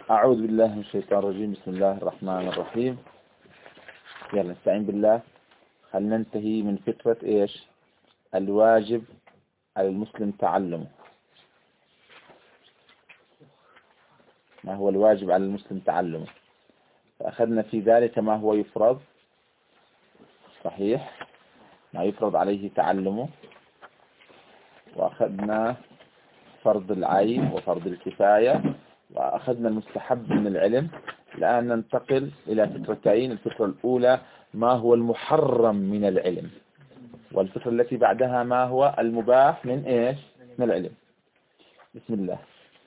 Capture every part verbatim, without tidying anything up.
أعوذ بالله من الشيطان الرجيم. بسم الله الرحمن الرحيم. يلا نستعين بالله. هل ننتهي من فكرة إيش الواجب على المسلم تعلمه؟ ما هو الواجب على المسلم تعلمه؟ فأخذنا في ذلك ما هو يفرض، صحيح، ما يفرض عليه تعلمه، وأخذنا فرض العين وفرض الكفاية، وأخذنا المستحب من العلم. الآن ننتقل إلى فكرتين. الفكرة الأولى ما هو المحرم من العلم، والفكرة التي بعدها ما هو المباح من إيش من العلم. بسم الله.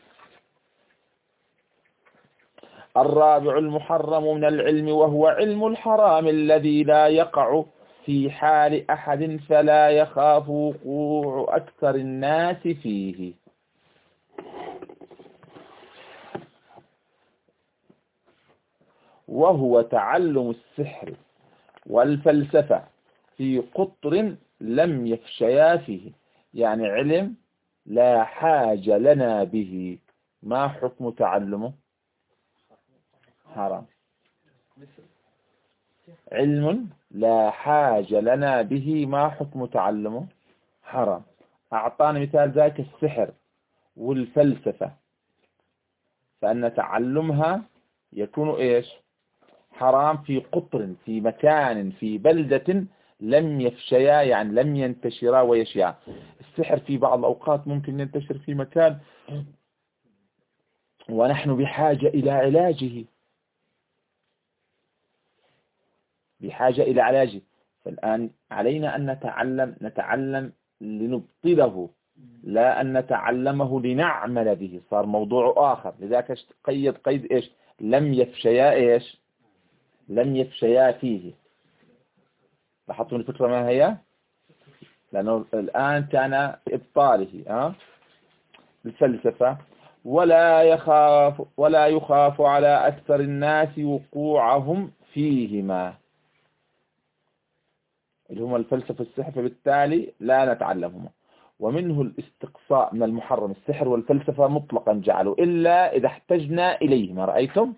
الرابع المحرم من العلم، وهو علم الحرام الذي لا يقع في حال أحد فلا يخاف وقوع أكثر الناس فيه. وهو تعلم السحر والفلسفة في قطر لم يفشيا فيه، يعني علم لا حاجة لنا به. ما حكم تعلمه؟ حرام. علم لا حاجة لنا به، ما حكم تعلمه؟ حرام. أعطانا مثال ذلك السحر والفلسفة، فأن تعلمها يكون إيش؟ حرام في قطر، في مكان، في بلدة لم يفشيا، يعني لم ينتشرا ويشيا. السحر في بعض الأوقات ممكن ينتشر في مكان ونحن بحاجة إلى علاجه، بحاجة إلى علاجه. فالآن علينا أن نتعلم نتعلم لنبطله، لا أن نتعلمه لنعمل به. صار موضوع آخر. لذلك قيد قيد إيش؟ لم يفشيا إيش؟ لم يفشيا فيه. لاحظتوا الفكرة ما هي؟ لأنه الآن كان إبطاله أه؟ الفلسفة. ولا يخاف ولا يخاف على أكثر الناس وقوعهم فيهما، اللي هم الفلسفة والسحر، فبالتالي لا نتعلمهما. ومنه الاستقصاء من المحرم، السحر والفلسفة مطلقا جعلوا إلا إذا احتجنا إليهما. رأيتم؟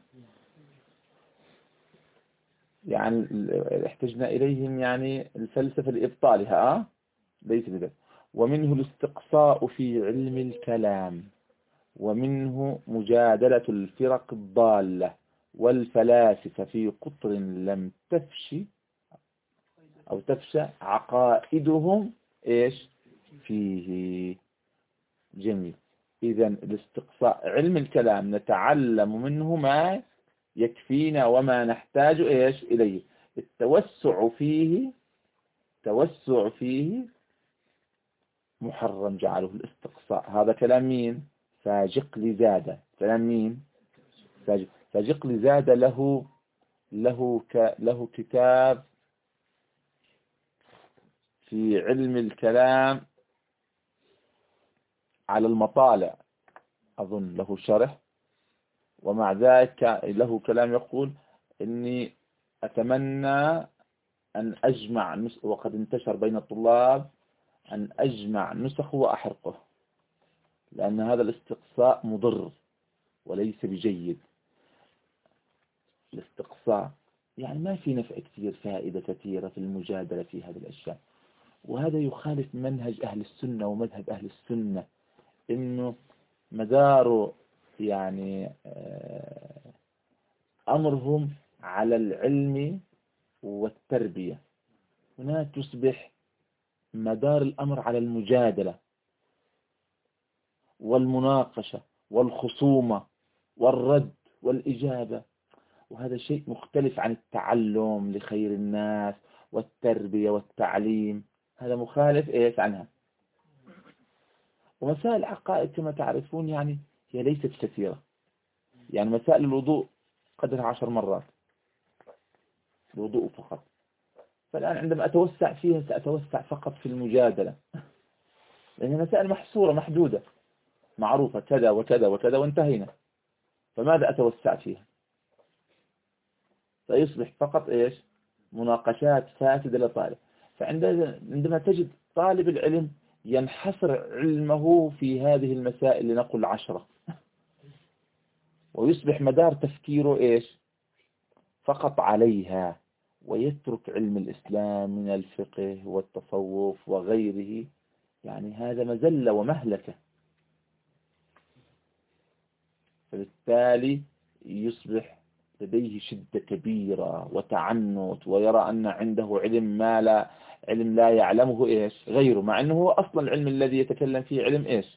يعني احتجنا إليهم، يعني الفلسفة لإبطالها أه؟ ليس بذلك. ومنه الاستقصاء في علم الكلام، ومنه مجادلة الفرق الضالة والفلاسفة في قطر لم تفشي أو تفشى عقائدهم إيش فيه. جميل. إذا الاستقصاء علم الكلام نتعلم منه ما يكفينا وما نحتاج إيش إليه. التوسع فيه توسع فيه محرم جعله الاستقصاء. هذا كلام مين؟ ساجقلي زاد. كلام مين؟ ساجقلي زاد. له له ك له كتاب في علم الكلام على المطالع، أظن له شرح، ومع ذلك له كلام يقول إني أتمنى أن أجمع، وقد انتشر بين الطلاب، أن أجمع نسخه وأحرقه، لأن هذا الاستقصاء مضر وليس بجيد. الاستقصاء يعني ما في نفع كثير، فائدة كثيرة في المجادلة في هذه الأشياء، وهذا يخالف منهج أهل السنة ومذهب أهل السنة، إنه مدار يعني أمرهم على العلم والتربية. هناك تصبح مدار الأمر على المجادلة والمناقشة والخصومة والرد والإجابة، وهذا شيء مختلف عن التعلم لخير الناس والتربية والتعليم. هذا مخالف إيش عنها. ومسائل العقائد كما تعرفون يعني هي ليست كثيرة. يعني مسائل الوضوء قدرها عشر مرات، الوضوء فقط. فالآن عندما أتوسع فيها سأتوسع فقط في المجادلة، لأن مسائل محصورة محدودة معروفة، كذا وكذا وكذا وانتهينا. فماذا أتوسع فيها؟ سيصبح فقط إيش؟ مناقشات فاسدة لطالب. فعندما تجد طالب العلم ينحصر علمه في هذه المسائل لنقل عشرة، ويصبح مدار تفكيره إيش فقط عليها، ويترك علم الإسلام من الفقه والتصوف وغيره. يعني هذا مذلة ومهلكة. فبالتالي يصبح لديه شدة كبيرة وتعنت، ويرى أن عنده علم ما لا علم لا يعلمه إيش غيره، مع أنه هو أصلا العلم الذي يتكلم فيه علم إيش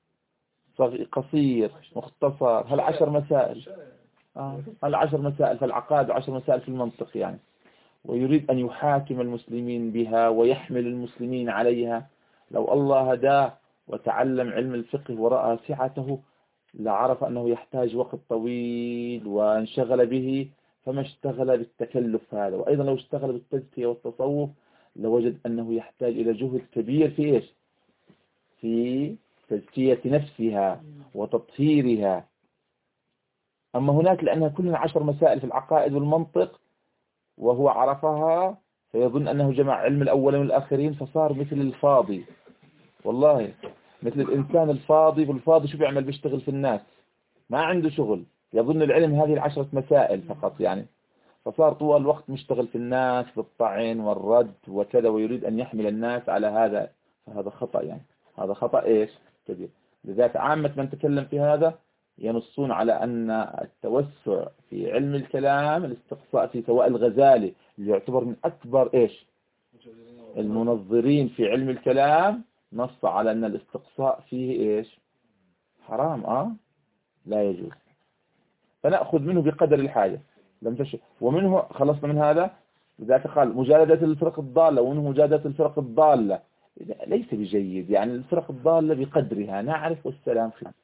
قصير مختصر. هل عشر مسائل آه. هل عشر مسائل في العقائد وعشر مسائل في المنطق يعني، ويريد أن يحاكم المسلمين بها ويحمل المسلمين عليها. لو الله هداه وتعلم علم الفقه ورأى سعته لعرف أنه يحتاج وقت طويل وانشغل به، فما اشتغل بالتكلف هذا. وأيضا لو اشتغل بالتزكية والتصوف لوجد أنه يحتاج إلى جهد كبير في إيش في تزكية نفسها وتطهيرها. أما هناك لأنها كلها عشر مسائل في العقائد والمنطق وهو عرفها، فيظن أنه جمع علم الأولين والآخرين، فصار مثل الفاضي. والله مثل الإنسان الفاضي، والفاضي شو بيعمل؟ بيشتغل في الناس، ما عنده شغل، يظن العلم هذه العشرة مسائل فقط يعني، فصار طوال الوقت مشتغل في الناس بالطعن والرد وكذا، ويريد أن يحمل الناس على هذا. فهذا خطأ يعني، هذا خطأ إيش كبير. لذلك عامة من تكلم في هذا ينصون على أن التوسع في علم الكلام، الاستقصاء في، سواء الغزالي اللي يعتبر من أكبر إيش المنظرين في علم الكلام، نص على أن الاستقصاء فيه إيش حرام آه لا يجوز. فنأخذ منه بقدر الحاجة لم تشف. ومنه خلصنا من هذا. لذلك قال مجالدة الفرق الضالة، ومنه مجالدة الفرق الضالة ليس بجيد، يعني الفرق الضالة بقدرها نعرف والسلام خير.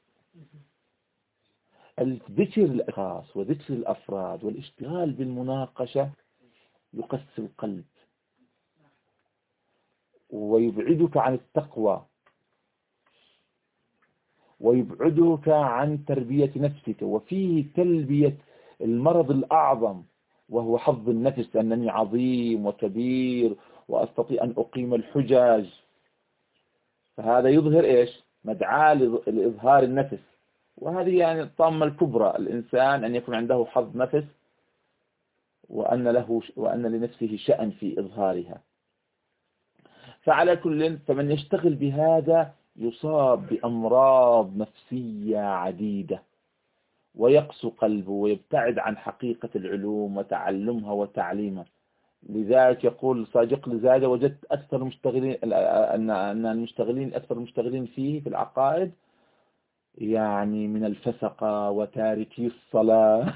الذكر الأشخاص وذكر الأفراد والاشتغال بالمناقشة يقسي القلب ويبعدك عن التقوى ويبعدك عن تربية نفسك، وفيه تلبية المرض الأعظم وهو حظ النفس، أنني عظيم وكبير وأستطيع أن أقيم الحجاج. فهذا يظهر إيش مدعاة لإظهار النفس، وهذه يعني الطامة الكبرى الإنسان أن يكون عنده حظ نفس وأن له وأن لنفسه شأن في إظهارها. فعلى كل فمن يشتغل بهذا يصاب بأمراض نفسية عديدة ويقسو قلبه ويبتعد عن حقيقة العلوم وتعلمها وتعليمها. لذلك يقول صادق لزاده وجدت أكثر المشتغلين أن المشتغلين أكثر المشتغلين فيه في العقائد يعني من الفسقة وتاركي الصلاة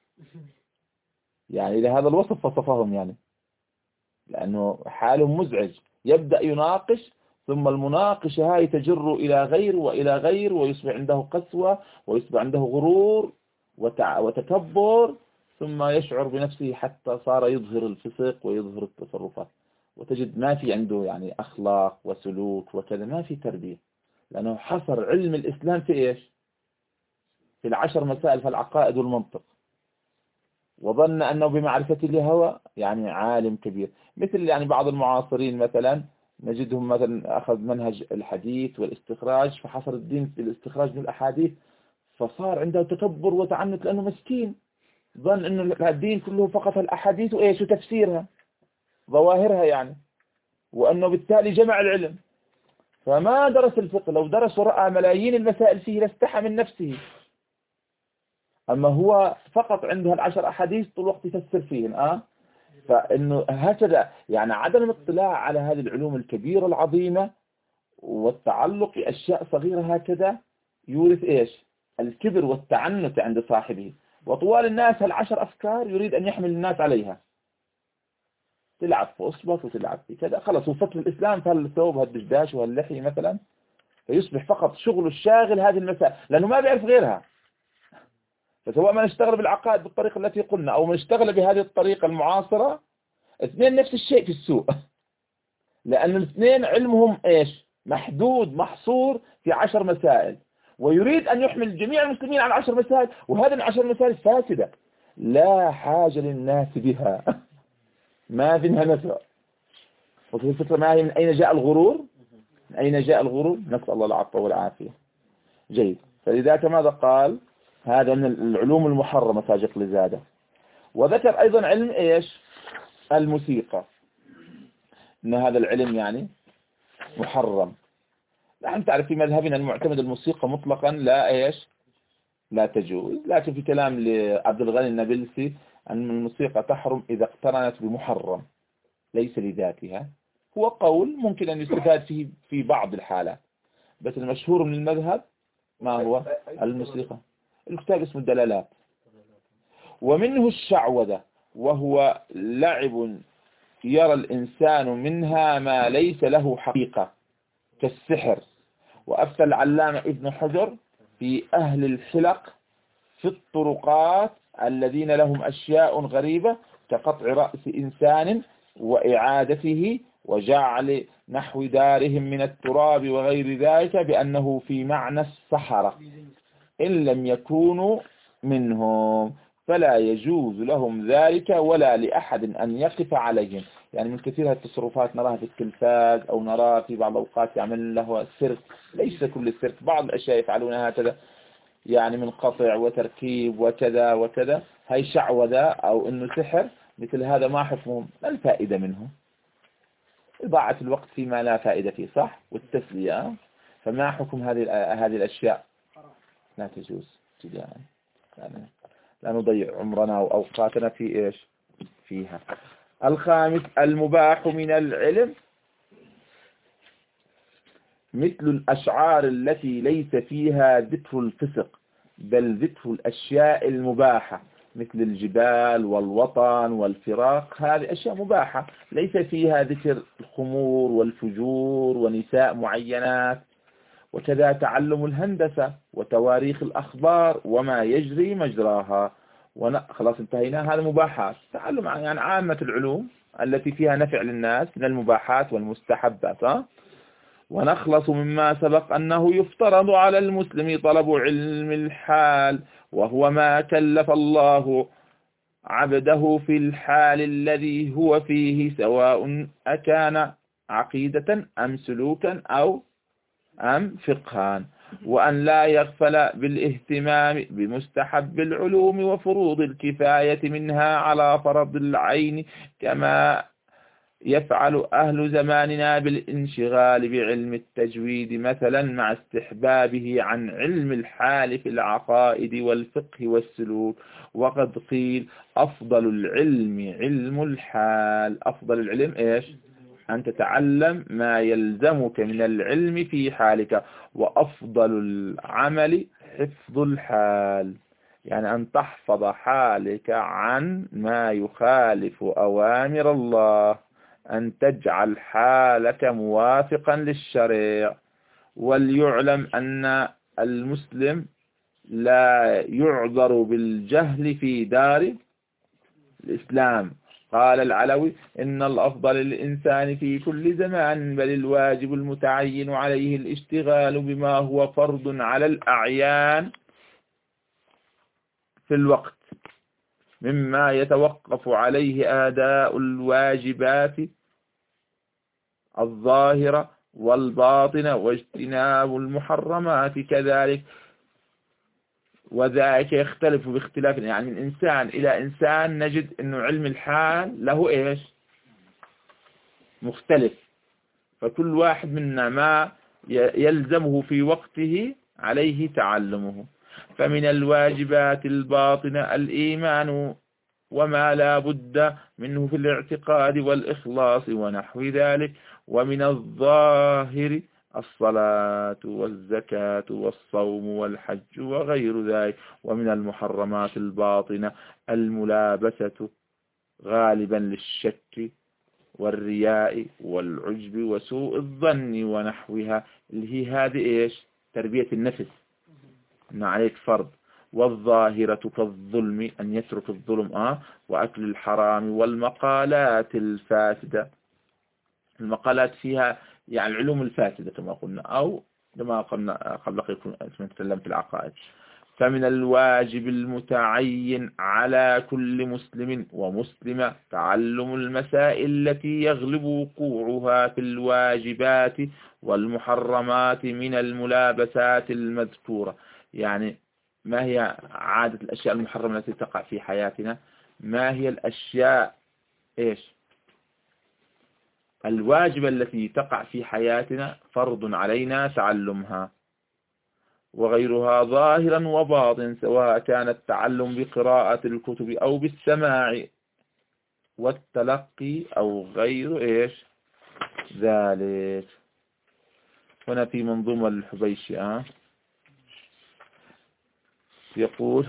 يعني إلى هذا الوصف وصفهم يعني، لأنه حالهم مزعج. يبدأ يناقش ثم المناقشة هاي تجر إلى غير وإلى غير، ويصبح عنده قسوة ويصبح عنده غرور وتكبر، ثم يشعر بنفسه حتى صار يظهر الفسق ويظهر التصرفات، وتجد ما في عنده يعني أخلاق وسلوك وكذا، ما في تربية، لأنه حصر علم الإسلام في إيش في العشر مسائل في العقائد والمنطق، وظن أنه بمعرفة الهوى يعني عالم كبير. مثل يعني بعض المعاصرين مثلا نجدهم مثلا أخذ منهج الحديث والاستخراج، فحصر الدين في الاستخراج من الأحاديث، فصار عنده تكبر وتعنت لأنه مسكين، ظن أنه الدين كله فقط الأحاديث وإيش وتفسيرها ظواهرها يعني، وأنه بالتالي جمع العلم، فما درس الفقه. لو درس ورأى ملايين المسائل فيه لاستحى من نفسه. أما هو فقط عنده العشر أحاديث طول الوقت يفسر فيهن آه فإنه هكذا يعني عدم الاطلاع على هذه العلوم الكبيرة العظيمة والتعلق بأشياء صغيرة هكذا يورث إيش الكبر والتعنت عند صاحبه. وطوال الناس هالعشر أفكار يريد أن يحمل الناس عليها، تلعب في أصبك وتلعب في كذا، خلص هو فكر الإسلام في هالثوب هالدشداش وهاللحية مثلا، فيصبح فقط شغله الشاغل هذه المسائل لأنه ما بيعرف غيرها. فسواء ما نشتغل بالعقائد بالطريقة التي قلنا أو ما نشتغل بهذه الطريقة المعاصرة، اثنين نفس الشيء في السوق لأن الاثنين علمهم إيش محدود محصور في عشر مسائل، ويريد أن يحمل جميع المسلمين على عشر مسائل، وهذه العشر مسائل فاسدة لا حاجة للناس بها ما فيها نفع. وفي الفكرة ما هي من أين جاء الغرور من أين جاء الغرور نسأل الله العفو والعافية. جيد. فلذلك ماذا قال هذا من العلوم المحرمة ساجق لزادة. وذكر أيضا علم إيش؟ الموسيقى، إن هذا العلم يعني محرم. نحن تعرف في مذهبنا المعتمد الموسيقى مطلقا لا إيش؟ لا تجوز، لكن في كلام لعبد الغني النابلسي أن الموسيقى تحرم إذا اقترنت بمحرم ليس لذاتها. هو قول ممكن أن يستفاد فيه في بعض الحالات، بس المشهور من المذهب ما هو؟ الموسيقى. الكتاب اسمه الدلالات. ومنه الشعوذة، وهو لعب يرى الإنسان منها ما ليس له حقيقة كالسحر. وأفتى العلامة ابن حجر في أهل الحلق في الطرقات الذين لهم أشياء غريبة كقطع رأس إنسان وإعادته وجعل نحو دارهم من التراب وغير ذلك بأنه في معنى السحرة إن لم يكونوا منهم، فلا يجوز لهم ذلك ولا لأحد أن يقف عليهم. يعني من كثير هذه التصرفات نراها في التلفاز أو نراها في بعض الأوقات يعمل له سيرك. ليس كل السيرك، بعض الأشياء يفعلونها هكذا، يعني من قطع وتركيب وكذا وكذا، هي شعوذة أو إنه سحر. مثل هذا ما حكمهم؟ ما الفائدة منه؟ إضاعة الوقت فيما لا فائدة فيه، صح؟ والتسلية. فما حكم هذه هذه الأشياء؟ لا تجوز ابتداء، يعني لا نضيع عمرنا وأوقاتنا في إيش؟ فيها. الخامس المباح من العلم مثل الأشعار التي ليس فيها ذكر الفسق بل ذكر الأشياء المباحة مثل الجبال والوطن والفراق. هذه أشياء مباحة ليس فيها ذكر الخمور والفجور ونساء معينات. وكذا تعلم الهندسة وتواريخ الأخبار وما يجري مجراها. خلاص انتهينا، هذا مباحات. تعلم يعني عامة العلوم التي فيها نفع للناس من المباحات والمستحبات. ها؟ ونخلص مما سبق أنه يفترض على المسلم طلب علم الحال، وهو ما كلف الله عبده في الحال الذي هو فيه، سواء أكان عقيدة أم سلوكا أو أم فقها. وأن لا يغفل بالاهتمام بمستحب العلوم وفروض الكفاية منها على فرض العين، كما يفعل أهل زماننا بالانشغال بعلم التجويد مثلا مع استحبابه عن علم الحال في العقائد والفقه والسلوك. وقد قيل أفضل العلم علم الحال. أفضل العلم إيش؟ أن تتعلم ما يلزمك من العلم في حالك. وأفضل العمل حفظ الحال، يعني أن تحفظ حالك عن ما يخالف أوامر الله، أن تجعل حالك موافقا للشريع. وليعلم أن المسلم لا يعذر بالجهل في دار الإسلام. قال العلوي إن الأفضل للإنسان في كل زمان بل الواجب المتعين عليه الاشتغال بما هو فرض على الأعيان في الوقت، مما يتوقف عليه أداء الواجبات الظاهرة والباطنة واجتناب المحرمات كذلك. وذلك يختلف باختلاف، يعني من إنسان إلى إنسان نجد أنه علم الحال له إيش؟ مختلف. فكل واحد منا ما يلزمه في وقته عليه تعلمه. فمن الواجبات الباطنة الإيمان وما لا بد منه في الاعتقاد والإخلاص ونحو ذلك. ومن الظاهر الصلاة والزكاة والصوم والحج وغير ذلك. ومن المحرمات الباطنة الملابسة غالبا للشك والرياء والعجب وسوء الظن ونحوها، اللي هي هذه إيش؟ تربية النفس، إنه عليك فرض. والظاهرة كالظلم أن يترك الظلم آه وأكل الحرام والمقالات الفاسدة. المقالات فيها يعني العلوم الفاسدة كما قلنا، أو كما قلنا قبل قليل نتكلم في العقائد. فمن الواجب المتعين على كل مسلم ومسلمة تعلم المسائل التي يغلب وقوعها في الواجبات والمحرمات من الملابسات المذكورة. يعني ما هي عادة الأشياء المحرمة التي تقع في حياتنا؟ ما هي الأشياء إيش الواجبة التي تقع في حياتنا فرض علينا تعلمها، وغيرها ظاهرا وباطن، سواء كان التعلم بقراءة الكتب أو بالسماع والتلقي أو غير إيش ذلك. هنا في منظومة الحبيشي أه؟ يقول: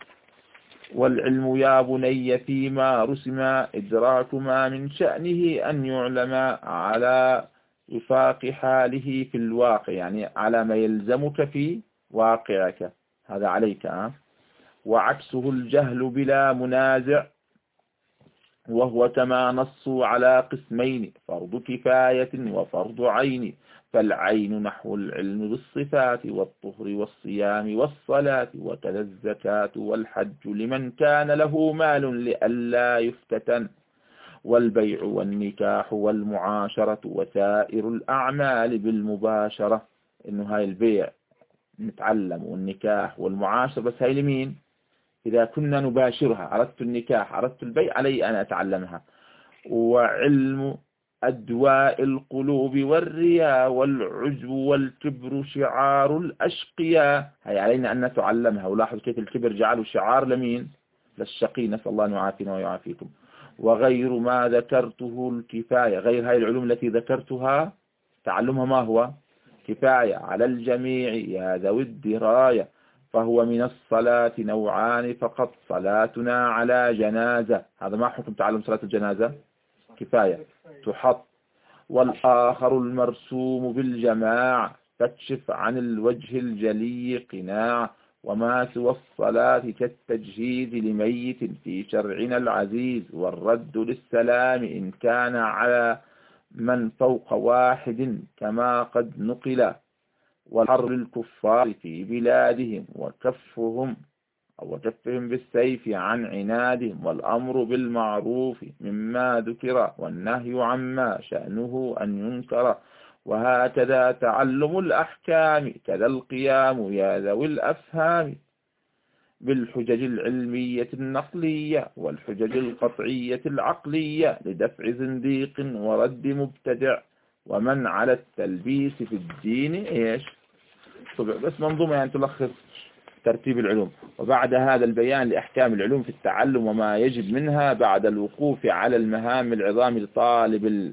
والعلم يا بني فيما رسم إدراك ما من شأنه أن يعلم على وفاق حاله في الواقع، يعني على ما يلزمك في واقعك، هذا عليك أه؟ وعكسه الجهل بلا منازع، وهو كما نصوا على قسمين: فرض كفاية وفرض عين. فالعين نحو العلم بالصفات والطهر والصيام والصلاة، وكذا الزكاة والحج لمن كان له مال لئلا يفتتن، والبيع والنكاح والمعاشرة وسائر الأعمال بالمباشرة. إنه هاي البيع نتعلم، والنكاح والمعاشرة، بس هاي لمين؟ إذا كنا نباشرها، أردت النكاح أردت البيع علي أن أتعلمها. وعلم أدواء القلوب والرياء والعجب والكبر شعار الأشقياء، هي علينا أن نتعلمها. ولاحظ كيف الكبر جعله شعار لمين؟ للشقي، نسأل الله أن يعافينا ويعافيكم. وغير ما ذكرته الكفاية، غير هاي العلوم التي ذكرتها تعلمها ما هو؟ كفاية على الجميع يا ذوي الدراية. فهو من الصلاة نوعان فقط: صلاتنا على جنازة، هذا ما حكم تعلم صلاة الجنازة؟ كفاية تحط. والآخر المرسوم بالجماعة، فاكشف عن الوجه الجلي قناع. وما سوى الصلاة كالتجهيز لميت في شرعنا العزيز، والرد للسلام إن كان على من فوق واحد كما قد نقل، والحر الكفار في بلادهم وكفهم أو كفهم بالسيف عن عنادهم، والأمر بالمعروف مما ذكر، والنهي عما شأنه أن ينكر. وهكذا تعلم الأحكام، كذا القيام يا ذوي الأفهام بالحجج العلمية النقلية والحجج القطعية العقلية، لدفع زنديق ورد مبتدع ومن على التلبيس في الدين إيش. طبعا بس منظومة يعني تلخص ترتيب العلوم. وبعد هذا البيان لأحكام العلوم في التعلم وما يجب منها، بعد الوقوف على المهام العظام لطالب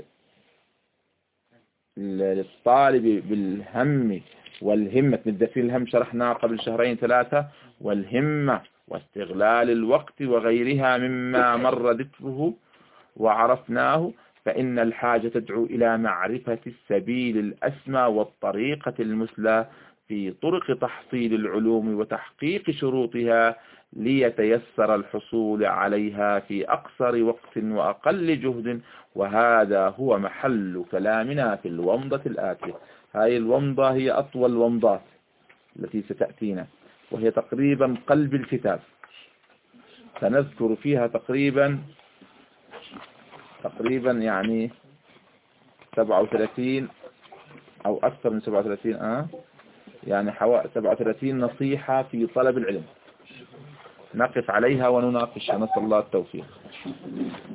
للطالب بالهم والهمة، مدفين الهم شرحناه قبل شهرين ثلاثة، والهمة واستغلال الوقت وغيرها مما مر ذكره وعرفناه، فإن الحاجة تدعو إلى معرفة السبيل الأسمى والطريقة المثلى في طرق تحصيل العلوم وتحقيق شروطها، ليتيسر الحصول عليها في أقصر وقت وأقل جهد. وهذا هو محل كلامنا في الومضة الآتية. هذه الومضة هي أطول ومضات التي ستأتينا، وهي تقريبا قلب الكتاب. سنذكر فيها تقريبا تقريبا يعني سبعة وثلاثين أو أكثر من سبعة وثلاثين آه يعني حوالي سبعة وثلاثين نصيحة في طلب العلم، نقف عليها ونناقش، نسأل الله التوفيق.